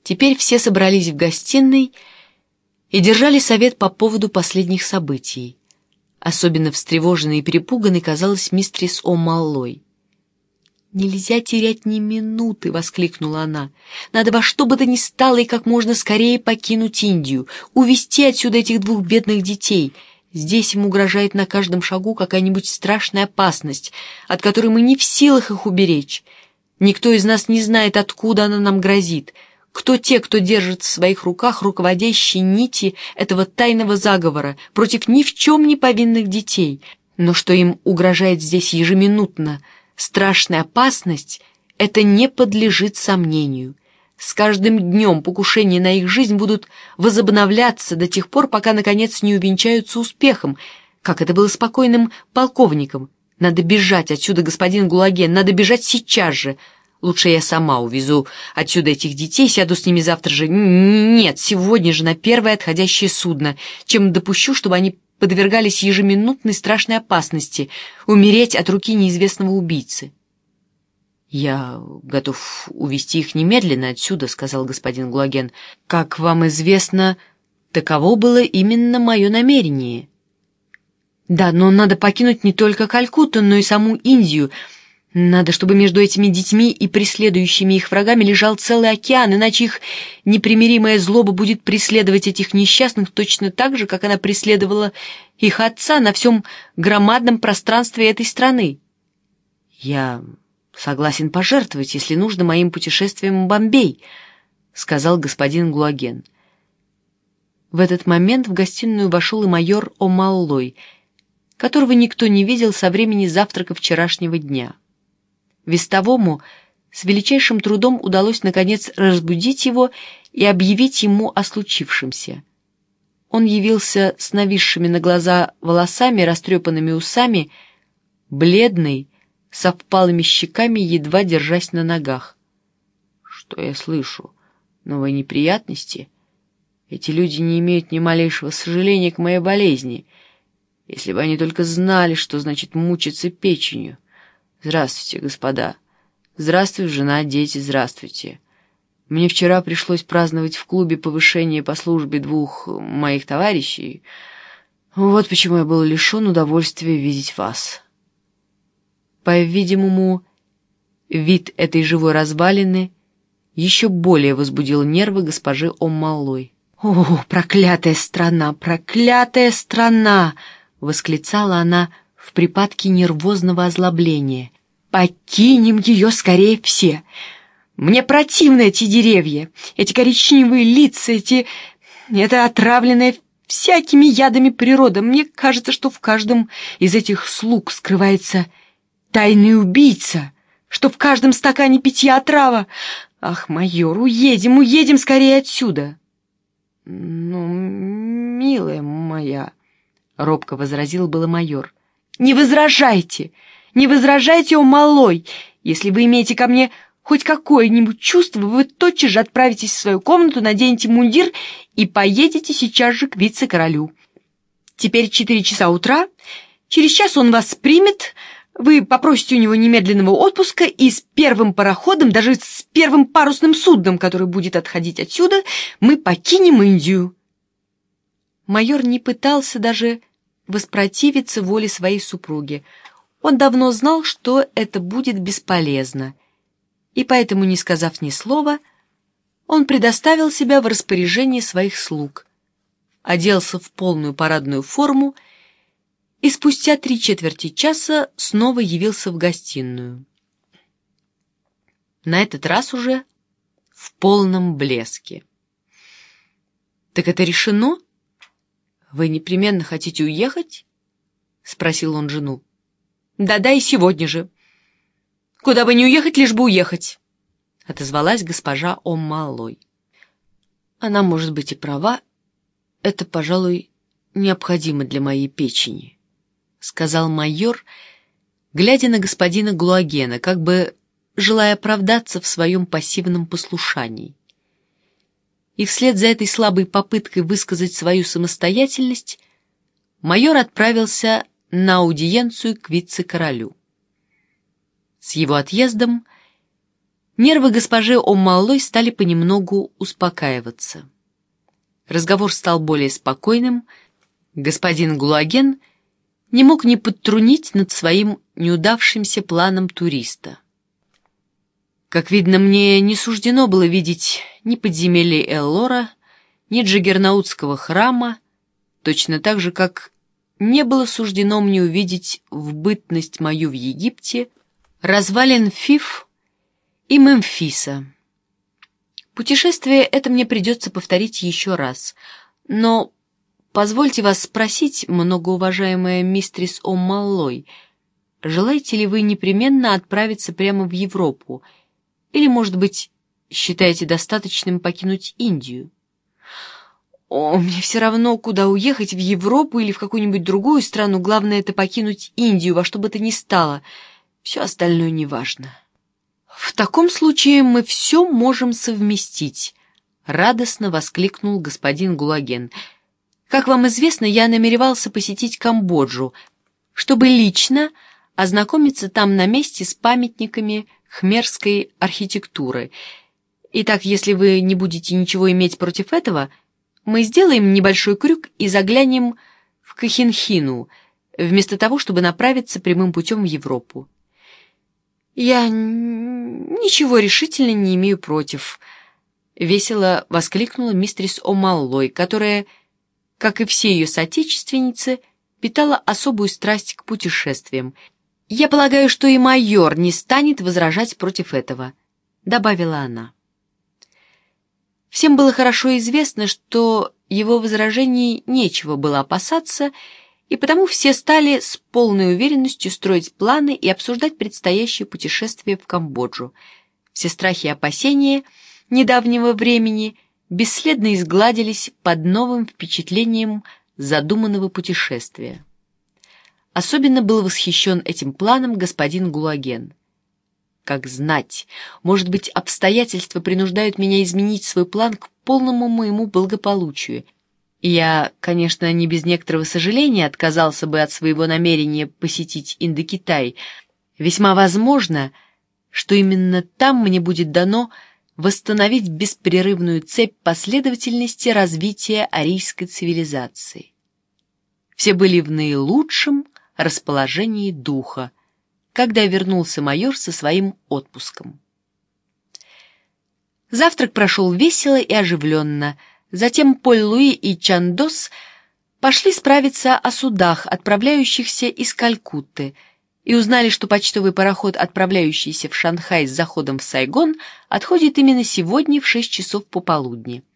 Теперь все собрались в гостиной и держали совет по поводу последних событий. Особенно встревоженной и перепуганной казалась мистерис О'Маллой. «Нельзя терять ни минуты!» — воскликнула она. «Надо во что бы то ни стало и как можно скорее покинуть Индию, увезти отсюда этих двух бедных детей. Здесь им угрожает на каждом шагу какая-нибудь страшная опасность, от которой мы не в силах их уберечь. Никто из нас не знает, откуда она нам грозит. Кто те, кто держит в своих руках руководящие нити этого тайного заговора против ни в чем не повинных детей? Но что им угрожает здесь ежеминутно, страшная опасность, это не подлежит сомнению. С каждым днем покушения на их жизнь будут возобновляться до тех пор, пока, наконец, не увенчаются успехом, как это было с покойным полковником. Надо бежать отсюда, господин Гулаген, надо бежать сейчас же. Лучше я сама увезу отсюда этих детей, сяду с ними завтра же. Нет, сегодня же на первое отходящее судно, чем допущу, чтобы они подвергались ежеминутной страшной опасности умереть от руки неизвестного убийцы. «Я готов увезти их немедленно отсюда», — сказал господин Гулаген. «Как вам известно, таково было именно мое намерение». «Да, но надо покинуть не только Калькутту, но и саму Индию. Надо, чтобы между этими детьми и преследующими их врагами лежал целый океан, иначе их непримиримая злоба будет преследовать этих несчастных точно так же, как она преследовала их отца на всем громадном пространстве этой страны. Я согласен пожертвовать, если нужно, моим путешествием в Бомбей», — сказал господин Гулаген. В этот момент в гостиную вошел и майор О'Маллой, которого никто не видел со времени завтрака вчерашнего дня. Вестовому с величайшим трудом удалось, наконец, разбудить его и объявить ему о случившемся. Он явился с нависшими на глаза волосами, растрепанными усами, бледный, со впалыми щеками, едва держась на ногах. «Что я слышу? Новые неприятности? Эти люди не имеют ни малейшего сожаления к моей болезни. Если бы они только знали, что значит мучиться печенью. Здравствуйте, господа. Здравствуй, жена, дети, здравствуйте. Мне вчера пришлось праздновать в клубе повышение по службе двух моих товарищей. Вот почему я был лишен удовольствия видеть вас». По-видимому, вид этой живой развалины еще более возбудил нервы госпожи О'Маллой. «О, проклятая страна, проклятая страна!» — восклицала она в припадке нервозного озлобления. «Покинем ее скорее все! Мне противны эти деревья, эти коричневые лица, это отравленная всякими ядами природа. Мне кажется, что в каждом из этих слуг скрывается тайный убийца, что в каждом стакане питья отрава. Ах, майор, уедем скорее отсюда!» «Ну, милая моя», — робко возразил было майор. «Не возражайте, О'Маллой. Если вы имеете ко мне хоть какое-нибудь чувство, вы тотчас же отправитесь в свою комнату, наденете мундир и поедете сейчас же к вице-королю. Теперь 4 часа утра, через час он вас примет, вы попросите у него немедленного отпуска, и с первым пароходом, даже с первым парусным судном, который будет отходить отсюда, мы покинем Индию». Майор не пытался даже воспротивиться воле своей супруги. Он давно знал, что это будет бесполезно, и поэтому, не сказав ни слова, он предоставил себя в распоряжение своих слуг, оделся в полную парадную форму и спустя 3/4 часа снова явился в гостиную. На этот раз уже в полном блеске. «Так это решено? Вы непременно хотите уехать?» — спросил он жену. «Да-да, и сегодня же. Куда бы ни уехать, лишь бы уехать», — отозвалась госпожа О'Маллой. «Она может быть и права. Это, пожалуй, необходимо для моей печени», — сказал майор, глядя на господина Гулагена, как бы желая оправдаться в своем пассивном послушании. И вслед за этой слабой попыткой высказать свою самостоятельность майор отправился на аудиенцию к вице-королю. С его отъездом Нервы госпожи О'Маллой стали понемногу успокаиваться. Разговор стал более спокойным. Господин Гулаген не мог не подтрунить над своим неудавшимся планом туриста. Как видно, мне не суждено было видеть ни подземелья Эллора, ни Джаггернаутского храма, точно так же, как не было суждено мне увидеть в бытность мою в Египте развалин Фиф и Мемфиса. Путешествие это мне придется повторить еще раз, но позвольте вас спросить, многоуважаемая мистрис О'Маллой, желаете ли вы непременно отправиться прямо в Европу, или, может быть, считаете достаточным покинуть Индию? О, мне все равно, куда уехать, в Европу или в какую-нибудь другую страну, главное это покинуть Индию, во что бы то ни стало, все остальное неважно. В таком случае мы все можем совместить, радостно воскликнул господин Гулаген. Как вам известно, я намеревался посетить Камбоджу, чтобы лично ознакомиться там на месте с памятниками хмерской архитектуры. Итак, если вы не будете ничего иметь против этого, мы сделаем небольшой крюк и заглянем в Кохинхину, вместо того, чтобы направиться прямым путем в Европу. Я ничего решительно не имею против, весело воскликнула мистрис О'Маллой, которая, как и все ее соотечественницы, питала особую страсть к путешествиям. «Я полагаю, что и майор не станет возражать против этого», — добавила она. Всем было хорошо известно, что его возражений нечего было опасаться, и потому все стали с полной уверенностью строить планы и обсуждать предстоящее путешествие в Камбоджу. Все страхи и опасения недавнего времени бесследно изгладились под новым впечатлением задуманного путешествия. Особенно был восхищен этим планом господин Гулаген. Как знать, может быть, обстоятельства принуждают меня изменить свой план к полному моему благополучию. И я, конечно, не без некоторого сожаления отказался бы от своего намерения посетить Индокитай. Весьма возможно, что именно там мне будет дано восстановить беспрерывную цепь последовательности развития арийской цивилизации. Все были в наилучшем расположении духа, когда вернулся майор со своим отпуском. Завтрак прошел весело и оживленно. Затем Поль-Луи и Чандос пошли справиться о судах, отправляющихся из Калькутты, и узнали, что почтовый пароход, отправляющийся в Шанхай с заходом в Сайгон, отходит именно сегодня в 6 часов пополудни.